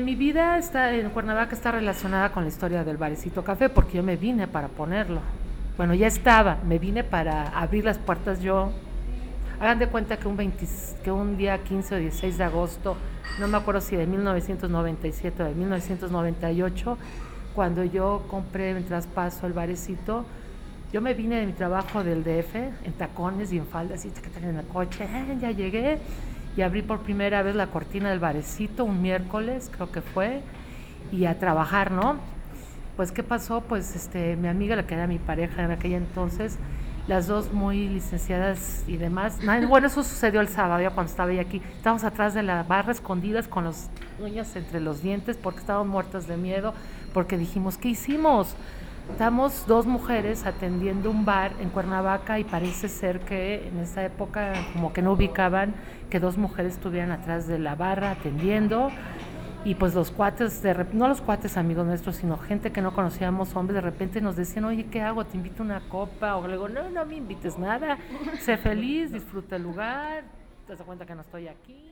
Mi vida está en Cuernavaca está relacionada con la historia del Barecito Café porque yo me vine para ponerlo. Bueno, ya estaba, me vine para abrir las puertas yo. Hagan de cuenta que que un día 15 o 16 de agosto, no me acuerdo si de 1997 o de 1998, cuando yo compré en traspaso el Barecito, yo me vine de mi trabajo del DF en tacones y en faldas y en el coche, ya llegué y abrí por primera vez la cortina del Barecito un miércoles, creo que fue, y a trabajar, ¿no? Pues, ¿qué pasó? Pues, mi amiga, la que era mi pareja en aquella entonces, las dos muy licenciadas y demás. Bueno, eso sucedió el sábado, ya cuando estaba ella aquí. Estábamos atrás de la barra, escondidas, con las uñas entre los dientes, porque estábamos muertas de miedo, porque dijimos, ¿qué hicimos? Estamos dos mujeres atendiendo un bar en Cuernavaca y parece ser que en esa época como que no ubicaban que dos mujeres estuvieran atrás de la barra atendiendo y pues los cuates, no los cuates amigos nuestros, sino gente que no conocíamos, hombres, de repente nos decían, oye, ¿qué hago? ¿Te invito una copa? O le digo, no, no me invites nada, sé feliz, disfruta el lugar, te das cuenta que no estoy aquí.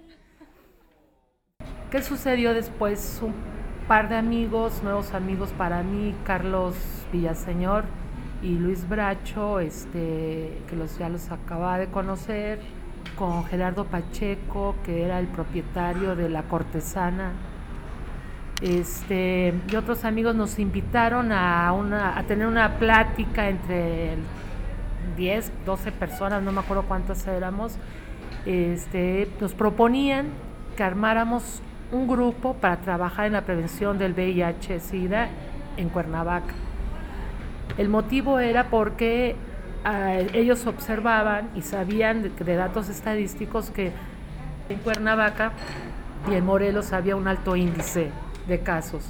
¿Qué sucedió después? Un par de amigos, nuevos amigos para mí, Carlos Villaseñor y Luis Bracho, ya los acababa de conocer, con Gerardo Pacheco, que era el propietario de La Cortesana. Y otros amigos nos invitaron a tener una plática entre 10, 12 personas, no me acuerdo cuántas éramos. Nos proponían que armáramos un grupo para trabajar en la prevención del VIH-Sida en Cuernavaca. El motivo era porque ellos observaban y sabían de datos estadísticos que en Cuernavaca y en Morelos había un alto índice de casos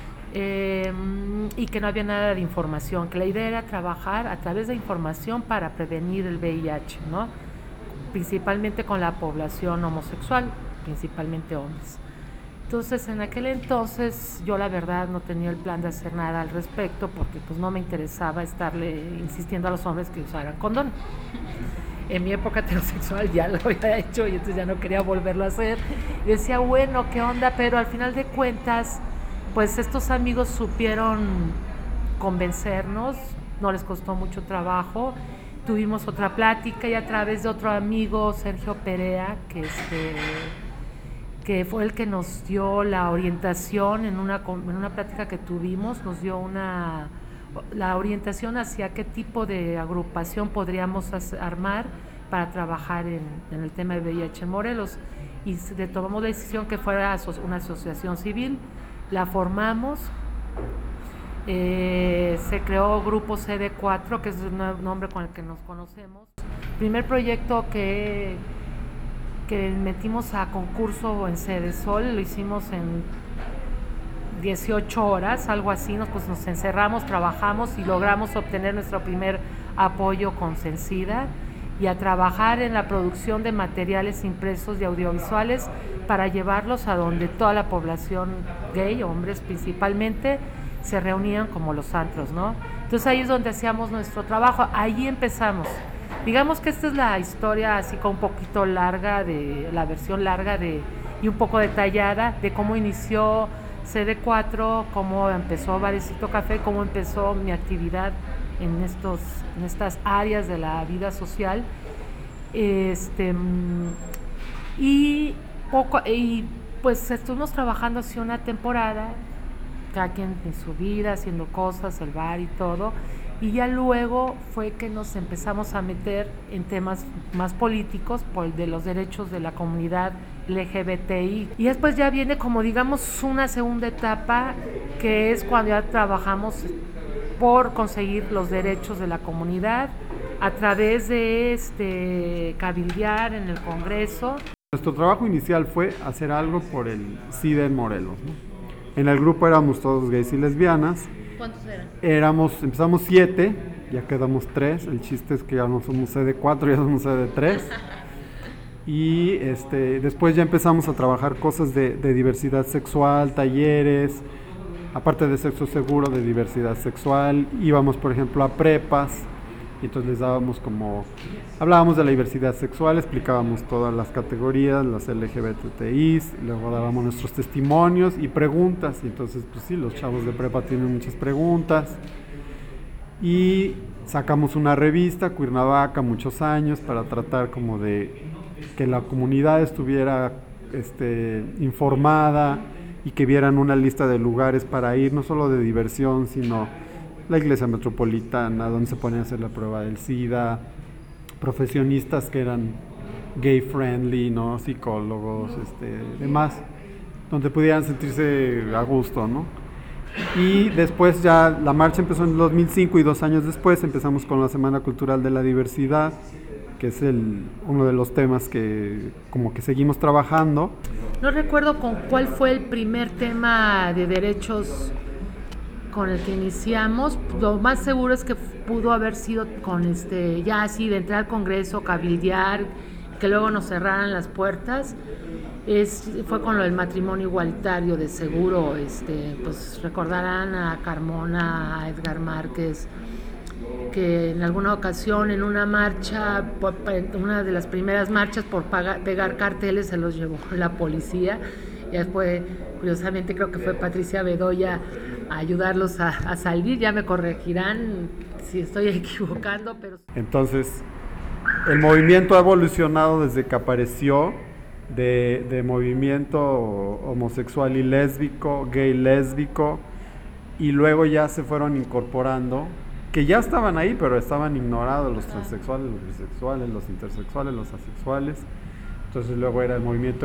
y que no había nada de información, que la idea era trabajar a través de información para prevenir el VIH, ¿no? Principalmente con la población homosexual, principalmente hombres. Entonces, en aquel entonces, yo la verdad no tenía el plan de hacer nada al respecto porque pues no me interesaba estarle insistiendo a los hombres que usaran condón. En mi época heterosexual ya lo había hecho y entonces ya no quería volverlo a hacer. Y decía, bueno, ¿qué onda? Pero al final de cuentas, pues estos amigos supieron convencernos, no les costó mucho trabajo. Tuvimos otra plática y a través de otro amigo, Sergio Perea, que fue el que nos dio la orientación en una plática que tuvimos, nos dio la orientación hacia qué tipo de agrupación podríamos armar para trabajar en el tema de VIH en Morelos. Y tomamos la decisión que fuera una asociación civil, la formamos, se creó Grupo CD4, que es el nombre con el que nos conocemos. Primer proyecto que metimos a concurso en Cedesol, lo hicimos en 18 horas, algo así, nos encerramos, trabajamos y logramos obtener nuestro primer apoyo con Cencida y a trabajar en la producción de materiales impresos y audiovisuales para llevarlos a donde toda la población gay, hombres principalmente, se reunían como los antros, ¿no? Entonces ahí es donde hacíamos nuestro trabajo, ahí empezamos. Digamos que esta es la historia así como un poquito larga, la versión larga y un poco detallada de cómo inició CD4, cómo empezó Barecito Café, cómo empezó mi actividad en estas áreas de la vida social. Y pues estuvimos trabajando así una temporada, cada quien en su vida, haciendo cosas, el bar y todo. Y ya luego fue que nos empezamos a meter en temas más políticos, de los derechos de la comunidad LGBTI. Y después ya viene como digamos una segunda etapa, que es cuando ya trabajamos por conseguir los derechos de la comunidad a través de cabildear en el Congreso. Nuestro trabajo inicial fue hacer algo por el SIDA en Morelos, ¿no? En el grupo éramos todos gays y lesbianas. ¿Cuántos eran? Empezamos 7, ya quedamos 3. El chiste es que ya no somos CD4, ya somos CD3. Y después ya empezamos a trabajar cosas de diversidad sexual, talleres, aparte de sexo seguro, de diversidad sexual. Íbamos, por ejemplo, a prepas y entonces les dábamos hablábamos de la diversidad sexual, explicábamos todas las categorías, las LGBTIs, luego dábamos nuestros testimonios y preguntas, y entonces pues sí, los chavos de prepa tienen muchas preguntas, y sacamos una revista, Cuernavaca, muchos años, para tratar como de que la comunidad estuviera informada y que vieran una lista de lugares para ir, no solo de diversión, sino la iglesia metropolitana, donde se ponían a hacer la prueba del SIDA, profesionistas que eran gay friendly, ¿no? Psicólogos, demás, donde pudieran sentirse a gusto, ¿no? Y después ya la marcha empezó en el 2005 y 2 años después empezamos con la Semana Cultural de la Diversidad, que es uno de los temas que como que seguimos trabajando. No recuerdo con cuál fue el primer tema de derechos con el que iniciamos. Lo más seguro es que pudo haber sido con ya así de entrar al Congreso, cabildear, que luego nos cerraran las puertas. Fue con lo del matrimonio igualitario, de seguro, pues recordarán a Carmona, a Edgar Márquez, que en alguna ocasión en una marcha, una de las primeras marchas por pegar carteles, se los llevó la policía, y después, curiosamente, creo que fue Patricia Bedoya a ayudarlos a salir. Ya me corregirán si estoy equivocando, pero... Entonces, el movimiento ha evolucionado desde que apareció de movimiento homosexual y lésbico, gay lésbico, y luego ya se fueron incorporando, que ya estaban ahí, pero estaban ignorados, los transexuales, los bisexuales, los intersexuales, los asexuales. Entonces luego era el movimiento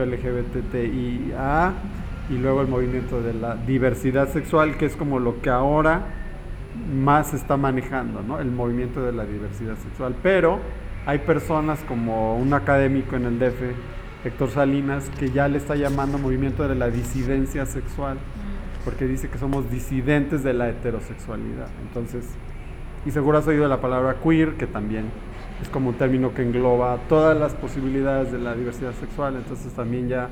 LGBTIA, y luego el movimiento de la diversidad sexual, que es como lo que ahora más se está manejando, ¿no? El movimiento de la diversidad sexual. Pero hay personas como un académico en el DF, Héctor Salinas, que ya le está llamando movimiento de la disidencia sexual, porque dice que somos disidentes de la heterosexualidad. Entonces, y seguro has oído la palabra queer, que también es como un término que engloba todas las posibilidades de la diversidad sexual. Entonces también ya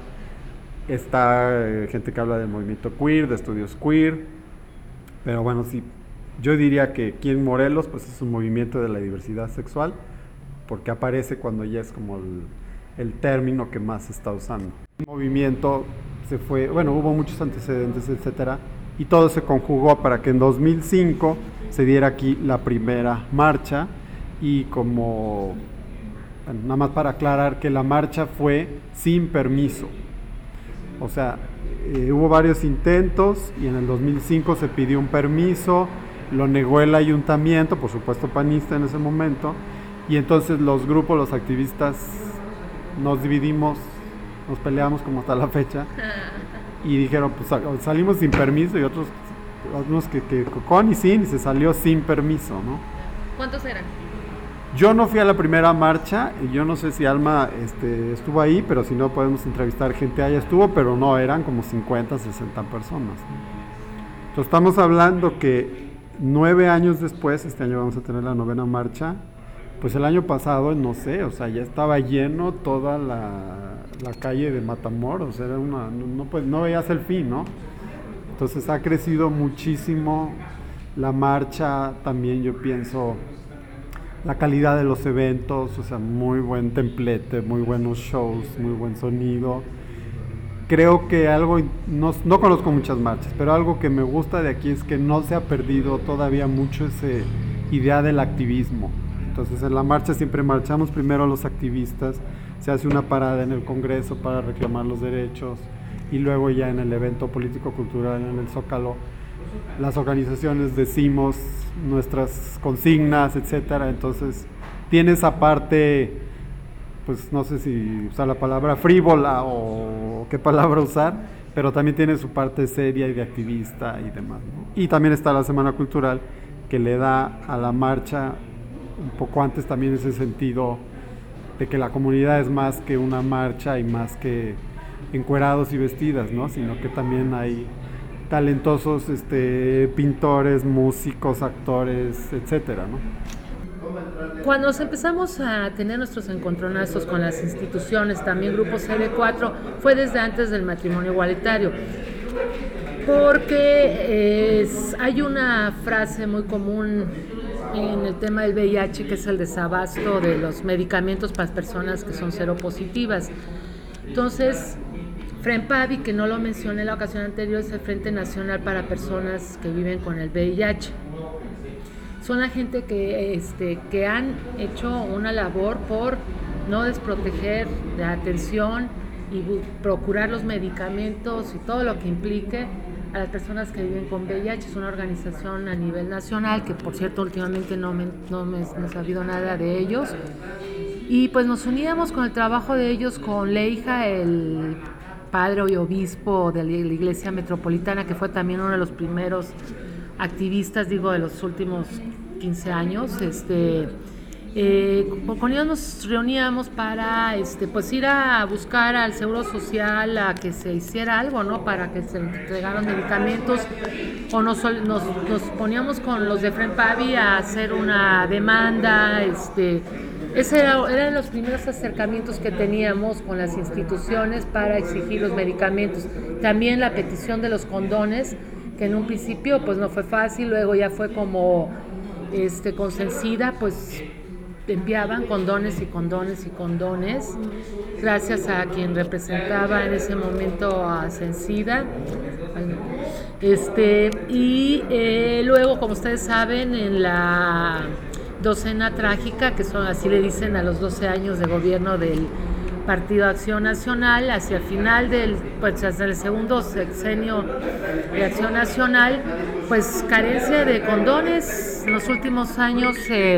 está gente que habla del movimiento queer, de estudios queer. Pero bueno, sí, yo diría que aquí en Morelos pues es un movimiento de la diversidad sexual, porque aparece cuando ya es como el término que más se está usando. El movimiento hubo muchos antecedentes, etcétera, y todo se conjugó para que en 2005 se diera aquí la primera marcha. Y nada más para aclarar que la marcha fue sin permiso, o sea, hubo varios intentos, y en el 2005 se pidió un permiso, lo negó el ayuntamiento, por supuesto panista en ese momento, y entonces los grupos, los activistas, nos dividimos, nos peleamos como hasta la fecha, y dijeron, pues salimos sin permiso, y otros que con y sin, y se salió sin permiso, ¿no? ¿Cuántos eran? Yo no fui a la primera marcha, y yo no sé si Alma estuvo ahí, pero si no podemos entrevistar gente allá estuvo, pero no, eran como 50, 60 personas, ¿no? Entonces estamos hablando que 9 años después, este año vamos a tener la 9ª marcha, pues el año pasado, no sé, o sea, ya estaba lleno toda la calle de Matamoros, era no veías el fin, ¿no? Entonces ha crecido muchísimo la marcha, también yo pienso la calidad de los eventos, o sea, muy buen templete, muy buenos shows, muy buen sonido. Creo que no conozco muchas marchas, pero algo que me gusta de aquí es que no se ha perdido todavía mucho esa idea del activismo. Entonces en la marcha siempre marchamos primero los activistas, se hace una parada en el Congreso para reclamar los derechos, y luego ya en el evento político-cultural en el Zócalo, las organizaciones decimos nuestras consignas, etcétera. Entonces tiene esa parte, pues no sé si usar la palabra frívola o qué palabra usar, pero también tiene su parte seria y de activista y demás, ¿no? Y también está la Semana Cultural, que le da a la marcha un poco antes también ese sentido de que la comunidad es más que una marcha y más que encuerados y vestidas, ¿no? Sino que también hay talentosos pintores, músicos, actores, etcétera, ¿no? Cuando empezamos a tener nuestros encontronazos con las instituciones, también Grupo CD4, fue desde antes del matrimonio igualitario, porque hay una frase muy común en el tema del VIH, que es el desabasto de los medicamentos para las personas que son seropositivas. Entonces, FRENPAVI, que no lo mencioné en la ocasión anterior, es el Frente Nacional para Personas que Viven con el VIH. Son la gente que han hecho una labor por no desproteger la atención y procurar los medicamentos y todo lo que implique a las personas que viven con VIH. Es una organización a nivel nacional que, por cierto, últimamente no he sabido nada de ellos. Y pues nos uníamos con el trabajo de ellos con Leija, el padre y obispo de la Iglesia Metropolitana, que fue también uno de los primeros activistas, de los últimos 15 años. Con ellos nos reuníamos para pues ir a buscar al Seguro Social a que se hiciera algo, ¿no? Para que se entregaran medicamentos, o nos poníamos con los de FRENPAVI a hacer una demanda. Ese eran los primeros acercamientos que teníamos con las instituciones para exigir los medicamentos. También la petición de los condones, que en un principio pues no fue fácil, luego ya fue como con Sencida, pues enviaban condones y condones y condones, gracias a quien representaba en ese momento a Sencida. Luego, como ustedes saben, en la docena trágica, que son así le dicen a los 12 años de gobierno del Partido Acción Nacional, hacia el final hasta el segundo sexenio de Acción Nacional, pues carencia de condones. En los últimos años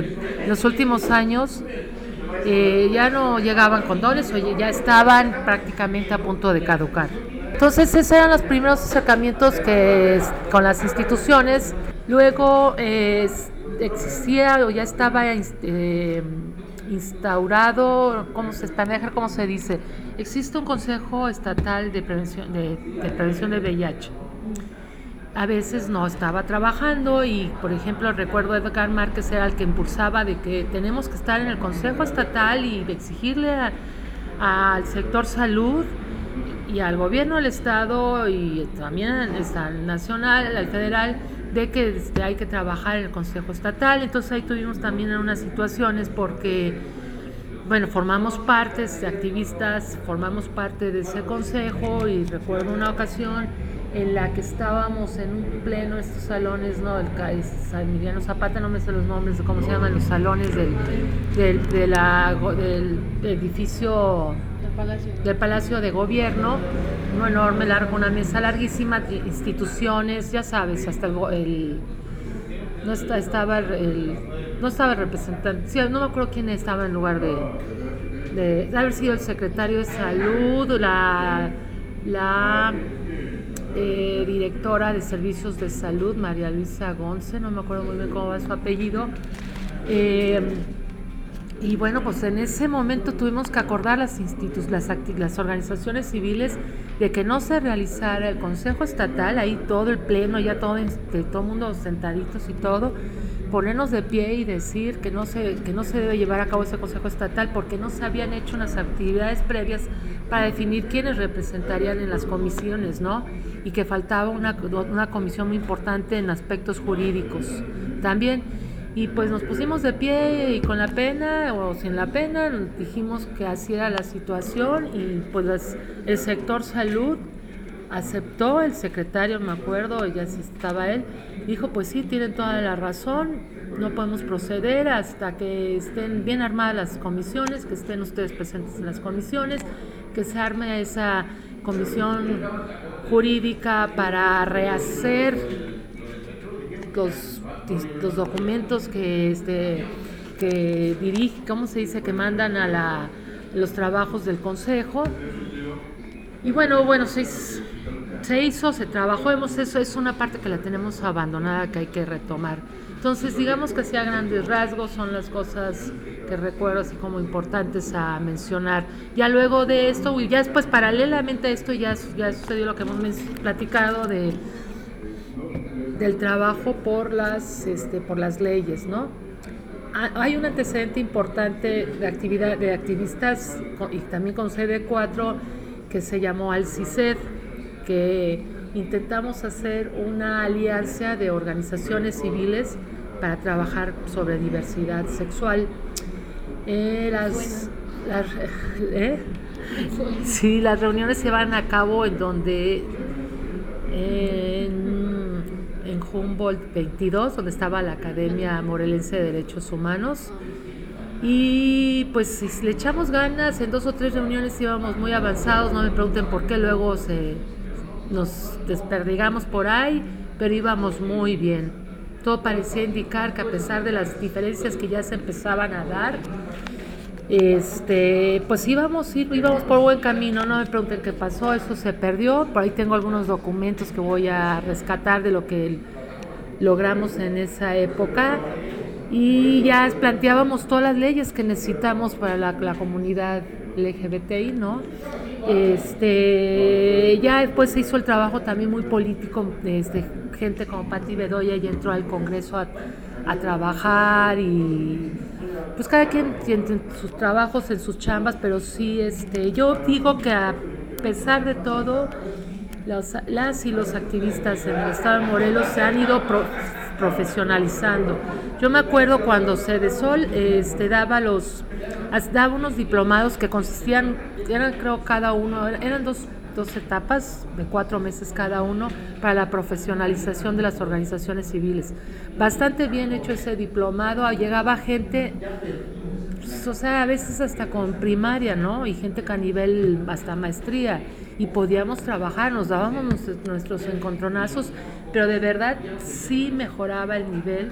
ya no llegaban condones, o ya estaban prácticamente a punto de caducar. Entonces esos eran los primeros acercamientos con las instituciones. Luego existía o ya estaba instaurado, ¿cómo se dice? Existe un Consejo Estatal de Prevención del VIH. A veces no estaba trabajando y, por ejemplo, recuerdo a Edgar Márquez era el que impulsaba de que tenemos que estar en el Consejo Estatal y de exigirle al sector salud y al gobierno del Estado y también al nacional, al federal, de que hay que trabajar en el Consejo Estatal. Entonces ahí tuvimos también unas situaciones porque, formamos activistas, formamos parte de ese consejo, y recuerdo una ocasión en la que estábamos en un pleno, estos salones, ¿no? El San Emiliano Zapata, no me sé los nombres de cómo se llaman los salones del edificio del Palacio de Gobierno, uno enorme, largo, una mesa larguísima, instituciones, ya sabes, hasta no estaba el representante, sí, no me acuerdo quién estaba en lugar de haber sido el secretario de Salud, la directora de Servicios de Salud, María Luisa Gonce, no me acuerdo muy bien cómo va su apellido. Y pues en ese momento tuvimos que acordar las organizaciones civiles de que no se realizara el Consejo Estatal, ahí todo el pleno, ya todo el mundo sentaditos y todo, ponernos de pie y decir que no se debe llevar a cabo ese Consejo Estatal porque no se habían hecho unas actividades previas para definir quiénes representarían en las comisiones, ¿no? Y que faltaba una comisión muy importante en aspectos jurídicos también. Y pues nos pusimos de pie y con la pena o sin la pena dijimos que así era la situación, y pues el sector salud aceptó, el secretario, me acuerdo, ya sí estaba él, dijo pues sí, tienen toda la razón, no podemos proceder hasta que estén bien armadas las comisiones, que estén ustedes presentes en las comisiones, que se arme esa comisión jurídica para rehacer los documentos que dirige, ¿cómo se dice?, que mandan a los trabajos del consejo. Y se hizo, se trabajó, eso es una parte que la tenemos abandonada, que hay que retomar. Entonces, digamos que así a grandes rasgos son las cosas que recuerdo así como importantes a mencionar. Ya luego de esto, y ya después paralelamente a esto ya sucedió lo que hemos platicado del trabajo por las leyes, ¿no? Hay un antecedente importante de activistas y también con CD4 que se llamó ALCICED, que intentamos hacer una alianza de organizaciones civiles para trabajar sobre diversidad sexual. Sí, las reuniones se van a cabo en donde en Humboldt 22, donde estaba la Academia Morelense de Derechos Humanos. Y pues si le echamos ganas, en 2 o 3 reuniones íbamos muy avanzados, no me pregunten por qué, luego nos desperdigamos por ahí, pero íbamos muy bien. Todo parecía indicar que a pesar de las diferencias que ya se empezaban a dar, pues íbamos por buen camino, no me pregunten qué pasó, eso se perdió. Por ahí tengo algunos documentos que voy a rescatar de lo que logramos en esa época, y ya planteábamos todas las leyes que necesitamos para la comunidad LGBTI, ¿no? Ya después se hizo el trabajo también muy político, gente como Pati Bedoya ya entró al Congreso a trabajar, y pues cada quien tiene sus trabajos en sus chambas, pero sí, yo digo que a pesar de todo, las y los activistas en el estado de Morelos se han ido profesionalizando. Yo me acuerdo cuando Cedesol daba unos diplomados que consistían, eran creo cada uno, eran dos etapas de 4 meses cada uno para la profesionalización de las organizaciones civiles. Bastante bien hecho ese diplomado, llegaba gente, pues, o sea, a veces hasta con primaria, ¿no? Y gente que a nivel hasta maestría, y podíamos trabajar, nos dábamos nuestros encontronazos, pero de verdad sí mejoraba el nivel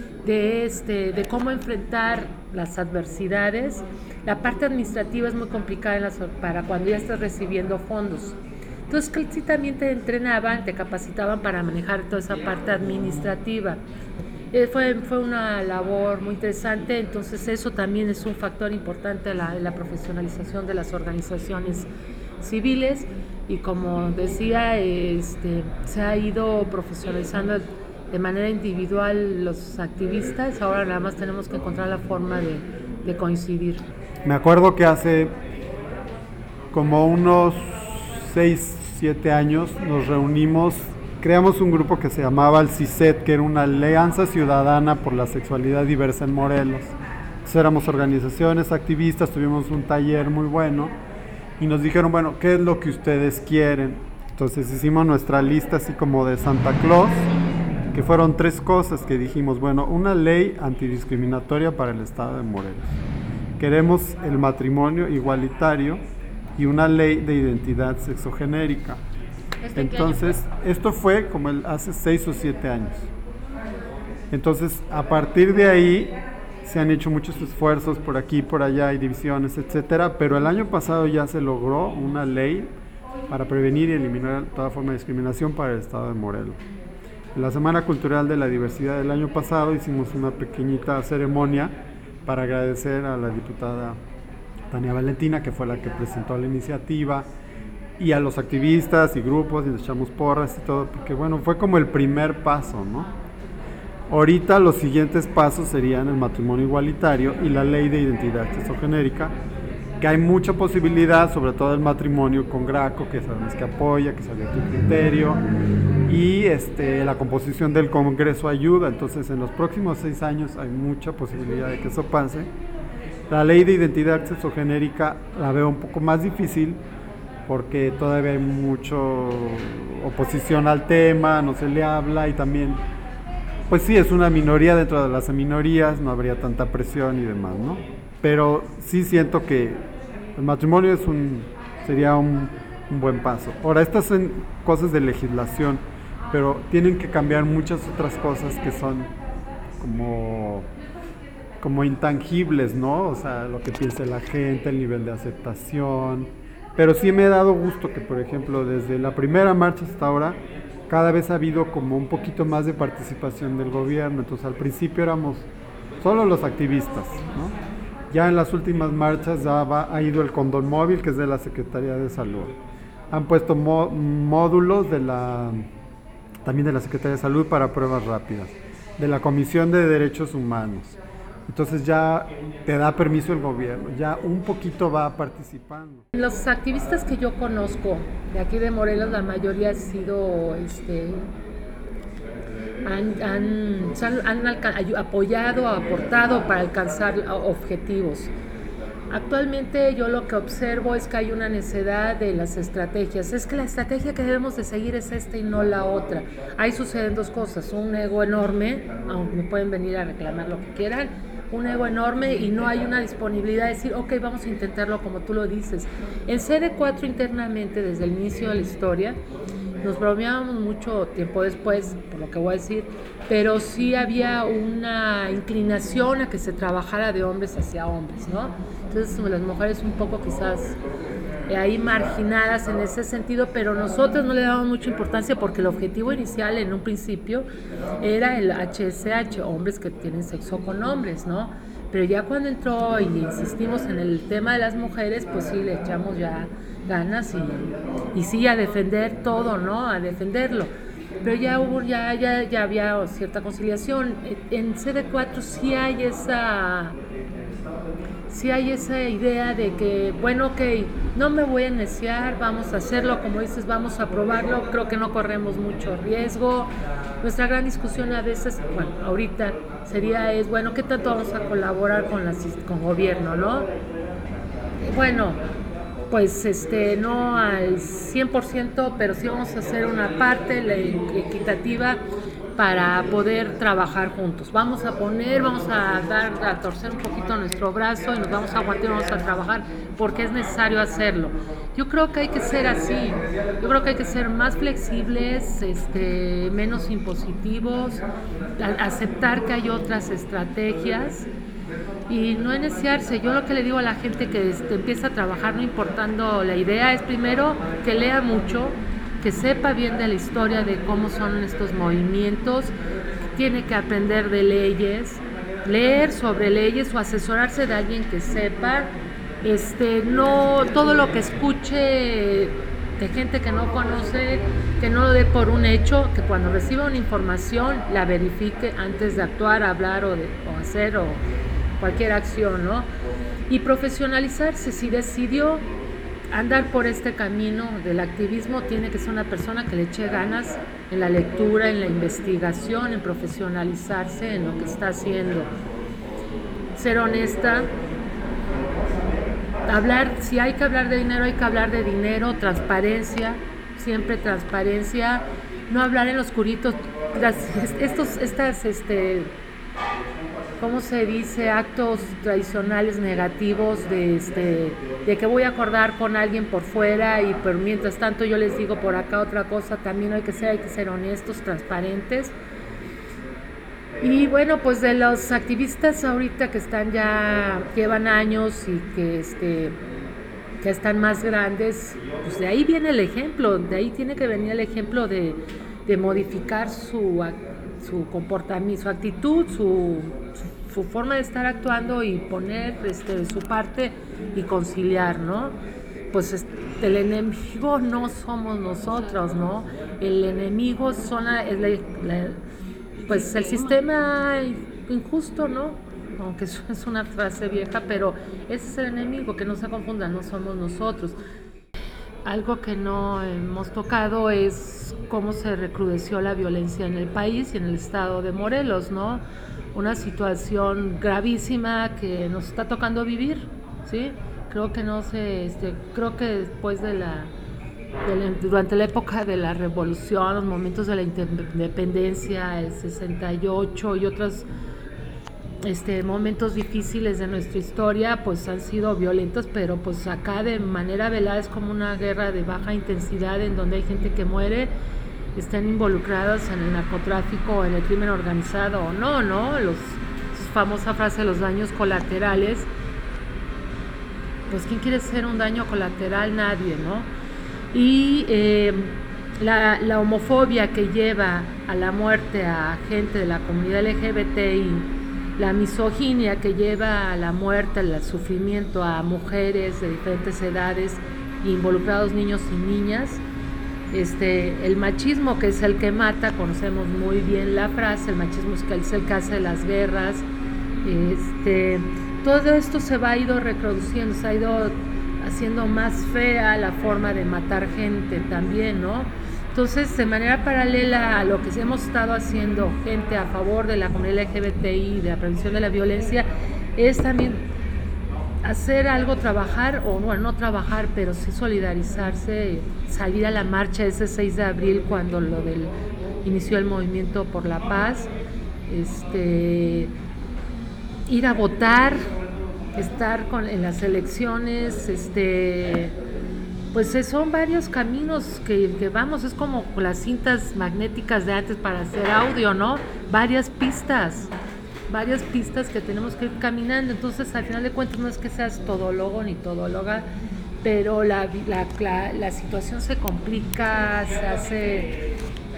de cómo enfrentar las adversidades. La parte administrativa es muy complicada para cuando ya estás recibiendo fondos. Entonces, que sí también te entrenaban, te capacitaban para manejar toda esa parte administrativa. Fue una labor muy interesante, entonces eso también es un factor importante en la profesionalización de las organizaciones civiles, y como decía, se ha ido profesionalizando de manera individual los activistas. Ahora nada más tenemos que encontrar la forma de coincidir. Me acuerdo que hace como unos 6-7 años nos reunimos, creamos un grupo que se llamaba el CISET, que era una alianza ciudadana por la sexualidad diversa en Morelos. Entonces éramos organizaciones, activistas, tuvimos un taller muy bueno y nos dijeron, bueno, ¿qué es lo que ustedes quieren? Entonces hicimos nuestra lista así como de Santa Claus, que fueron 3 cosas que dijimos. Bueno, una ley antidiscriminatoria para el estado de Morelos. Queremos el matrimonio igualitario y una ley de identidad sexogenérica. Entonces, esto fue como hace 6 o 7 años. Entonces, a partir de ahí se han hecho muchos esfuerzos por aquí, por allá, hay divisiones, etcétera, pero el año pasado ya se logró una ley para prevenir y eliminar toda forma de discriminación para el estado de Morelos. En la Semana Cultural de la Diversidad del año pasado hicimos una pequeñita ceremonia para agradecer a la diputada Tania Valentina, que fue la que presentó la iniciativa, y a los activistas y grupos, y les echamos porras y todo, porque bueno, fue como el primer paso, ¿no? Ahorita los siguientes pasos serían el matrimonio igualitario y la ley de identidad sexogenérica, que hay mucha posibilidad, sobre todo el matrimonio con Graco, que sabemos que apoya, que salió tu criterio, y la composición del Congreso ayuda. Entonces en los próximos 6 años hay mucha posibilidad de que eso pase. La ley de identidad sexogenérica la veo un poco más difícil, porque todavía hay mucha oposición al tema, no se le habla, y también, pues sí, es una minoría dentro de las minorías, no habría tanta presión y demás, ¿no? Pero sí siento que el matrimonio sería un buen paso. Ahora, estas son cosas de legislación, pero tienen que cambiar muchas otras cosas que son como intangibles, ¿no? O sea, lo que piensa la gente, el nivel de aceptación. Pero sí me he dado gusto que, por ejemplo, desde la primera marcha hasta ahora, cada vez ha habido como un poquito más de participación del gobierno. Entonces, al principio éramos solo los activistas, ¿no? Ya en las últimas marchas ha ido el Condón Móvil, que es de la Secretaría de Salud. Han puesto módulos también de la Secretaría de Salud para pruebas rápidas, de la Comisión de Derechos Humanos. Entonces ya te da permiso el gobierno, ya un poquito va participando. Los activistas que yo conozco de aquí de Morelos, la mayoría apoyado, aportado para alcanzar objetivos. Actualmente yo lo que observo es que hay una necedad de las estrategias. Es que la estrategia que debemos de seguir es esta y no la otra. Ahí suceden dos cosas: un ego enorme, aunque me pueden venir a reclamar lo que quieran, un ego enorme, y no hay una disponibilidad de decir, ok, vamos a intentarlo como tú lo dices. En CD4 internamente, desde el inicio de la historia, nos bromeábamos mucho tiempo después, por lo que voy a decir, pero sí había una inclinación a que se trabajara de hombres hacia hombres, ¿no? Entonces las mujeres un poco quizás ahí marginadas en ese sentido, pero nosotros no le dábamos mucha importancia porque el objetivo inicial en un principio era el HSH, hombres que tienen sexo con hombres, ¿no? Pero ya cuando entró y insistimos en el tema de las mujeres, pues sí le echamos ya ganas y sí a defender todo, ¿no? A defenderlo. Pero ya hubo, ya había cierta conciliación. En CD4 sí hay esa idea de que, bueno, ok, no me voy a neciar, vamos a hacerlo, como dices, vamos a probarlo, creo que no corremos mucho riesgo. Nuestra gran discusión a veces, bueno, ahorita es, bueno, ¿qué tanto vamos a colaborar con gobierno, no? Bueno, pues no al 100%, pero sí vamos a hacer una parte equitativa para poder trabajar juntos. Vamos a torcer un poquito nuestro brazo y nos vamos a aguantar y vamos a trabajar porque es necesario hacerlo. Yo creo que hay que ser así, yo creo que hay que ser más flexibles, menos impositivos, aceptar que hay otras estrategias y no iniciarse. Yo lo que le digo a la gente que empieza a trabajar, no importando la idea, es primero que lea mucho, que sepa bien de la historia de cómo son estos movimientos, tiene que aprender de leyes, leer sobre leyes o asesorarse de alguien que sepa, no todo lo que escuche de gente que no conoce, que no lo dé por un hecho, que cuando reciba una información la verifique antes de actuar, hablar o hacer o cualquier acción, ¿no? Y profesionalizarse. Si decidió andar por este camino del activismo, tiene que ser una persona que le eche ganas en la lectura, en la investigación, en profesionalizarse en lo que está haciendo. Ser honesta, si hay que hablar de dinero, hay que hablar de dinero, transparencia, siempre transparencia, no hablar en los oscurito, ¿cómo se dice? Actos tradicionales negativos de que voy a acordar con alguien por fuera pero mientras tanto yo les digo por acá otra cosa. También hay que ser honestos, transparentes. Y bueno, pues de los activistas ahorita que llevan años y que están más grandes, pues de ahí viene el ejemplo, de ahí tiene que venir el ejemplo de modificar su comportamiento, su actitud, su forma de estar actuando y poner su parte y conciliar, ¿no? Pues el enemigo no somos nosotros, ¿no? El enemigo pues el sistema injusto, ¿no? Aunque eso es una frase vieja, pero ese es el enemigo, que no se confundan, no somos nosotros. Algo que no hemos tocado es cómo se recrudeció la violencia en el país y en el estado de Morelos, ¿no? Una situación gravísima que nos está tocando vivir, ¿sí? Creo que creo que después durante la época de la revolución, los momentos de la independencia, el 68 y otros momentos difíciles de nuestra historia, pues han sido violentos, pero pues acá de manera velada es como una guerra de baja intensidad en donde hay gente que muere, están involucradas en el narcotráfico, en el crimen organizado o no, famosa frase de los daños colaterales. Pues ¿quién quiere ser un daño colateral? Nadie, ¿no? Y la homofobia que lleva a la muerte a gente de la comunidad LGBTI, la misoginia que lleva a la muerte, al sufrimiento a mujeres de diferentes edades, involucrados niños y niñas, el machismo que es el que mata, conocemos muy bien la frase, el machismo es el que hace las guerras, todo esto se ha ido reproduciendo, se ha ido haciendo más fea la forma de matar gente también, ¿no? Entonces, de manera paralela a lo que hemos estado haciendo gente a favor de la comunidad LGBTI, de la prevención de la violencia, es también hacer algo, trabajar, o bueno, no trabajar, pero sí solidarizarse, salir a la marcha ese 6 de abril cuando inició el movimiento por la paz, ir a votar, estar en las elecciones, pues son varios caminos que vamos, es como las cintas magnéticas de antes para hacer audio, ¿no? Varias pistas que tenemos que ir caminando. Entonces, al final de cuentas, no es que seas todólogo ni todóloga, pero la situación se complica, se hace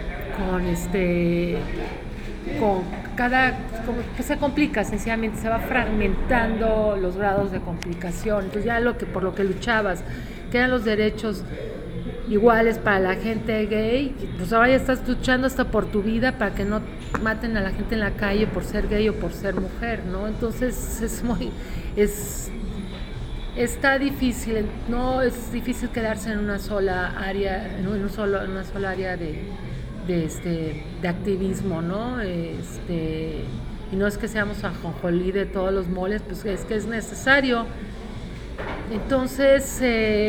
se complica sencillamente, se va fragmentando los grados de complicación. Entonces ya por lo que luchabas, que eran los derechos iguales para la gente gay, pues ahora ya estás luchando hasta por tu vida para que no maten a la gente en la calle por ser gay o por ser mujer, ¿no? Entonces está difícil, no es difícil quedarse en una sola área, en una sola área de activismo, ¿no? Y no es que seamos ajonjolí de todos los moles, pues es que es necesario. Entonces,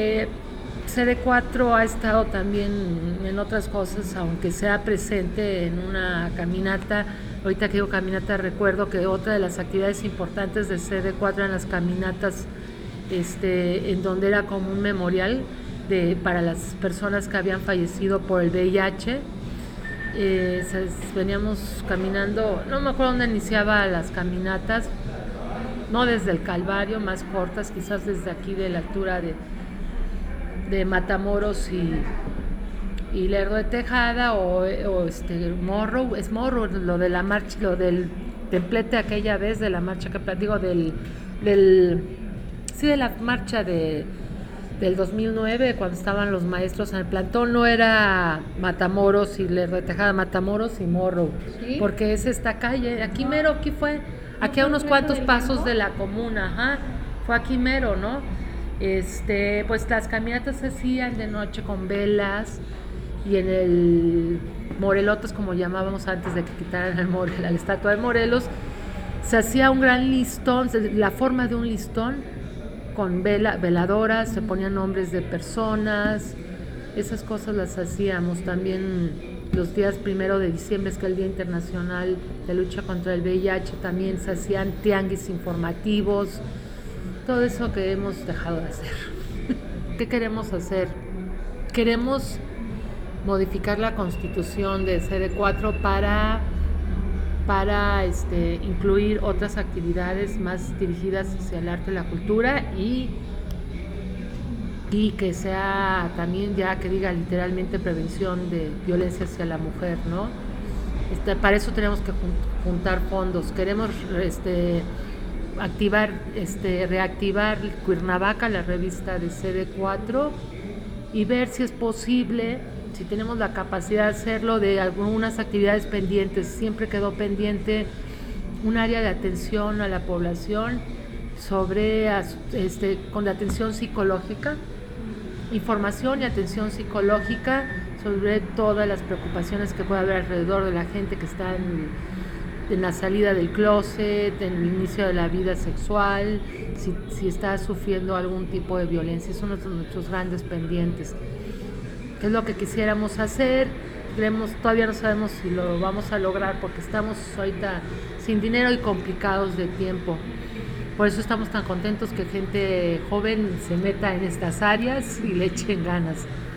CD4 ha estado también en otras cosas, aunque sea presente en una caminata. Ahorita que digo caminata, recuerdo que otra de las actividades importantes de CD4 eran las caminatas, en donde era como un memorial para las personas que habían fallecido por el VIH. Veníamos caminando, no me acuerdo dónde iniciaba las caminatas, no desde el Calvario, más cortas, quizás desde aquí de la altura de Matamoros y Lerdo de Tejada o Morro, es Morro, lo de la marcha, lo del templete aquella vez de la marcha que digo de la marcha del 2009, cuando estaban los maestros en el plantón. No era Matamoros y Lerdo de Tejada, Matamoros y Morro, ¿sí? Porque es esta calle, aquí mero, aquí a unos cuantos pasos de la comuna, ajá, fue aquí mero, ¿no? Pues las caminatas se hacían de noche con velas, y en el Morelotes, como llamábamos antes de que quitaran la estatua de Morelos, se hacía un gran listón, la forma de un listón, con veladoras, se ponían nombres de personas, esas cosas las hacíamos. También los días 1 de diciembre, es que el Día Internacional de Lucha contra el VIH, también se hacían tianguis informativos, todo eso que hemos dejado de hacer. ¿Qué queremos hacer? Queremos modificar la constitución de CD4 para incluir otras actividades más dirigidas hacia el arte y la cultura, y que sea también, ya que diga literalmente, prevención de violencia hacia la mujer, ¿no? Para eso tenemos que juntar fondos. Queremos reactivar Cuernavaca, la revista de CD4, y ver si es posible, si tenemos la capacidad de hacerlo, de algunas actividades pendientes. Siempre quedó pendiente un área de atención a la población con la atención psicológica, información y atención psicológica sobre todas las preocupaciones que puede haber alrededor de la gente que está en la salida del closet, en el inicio de la vida sexual, si está sufriendo algún tipo de violencia. Es uno de nuestros grandes pendientes. ¿Qué es lo que quisiéramos hacer? Todavía no sabemos si lo vamos a lograr, porque estamos ahorita sin dinero y complicados de tiempo. Por eso estamos tan contentos que gente joven se meta en estas áreas y le echen ganas.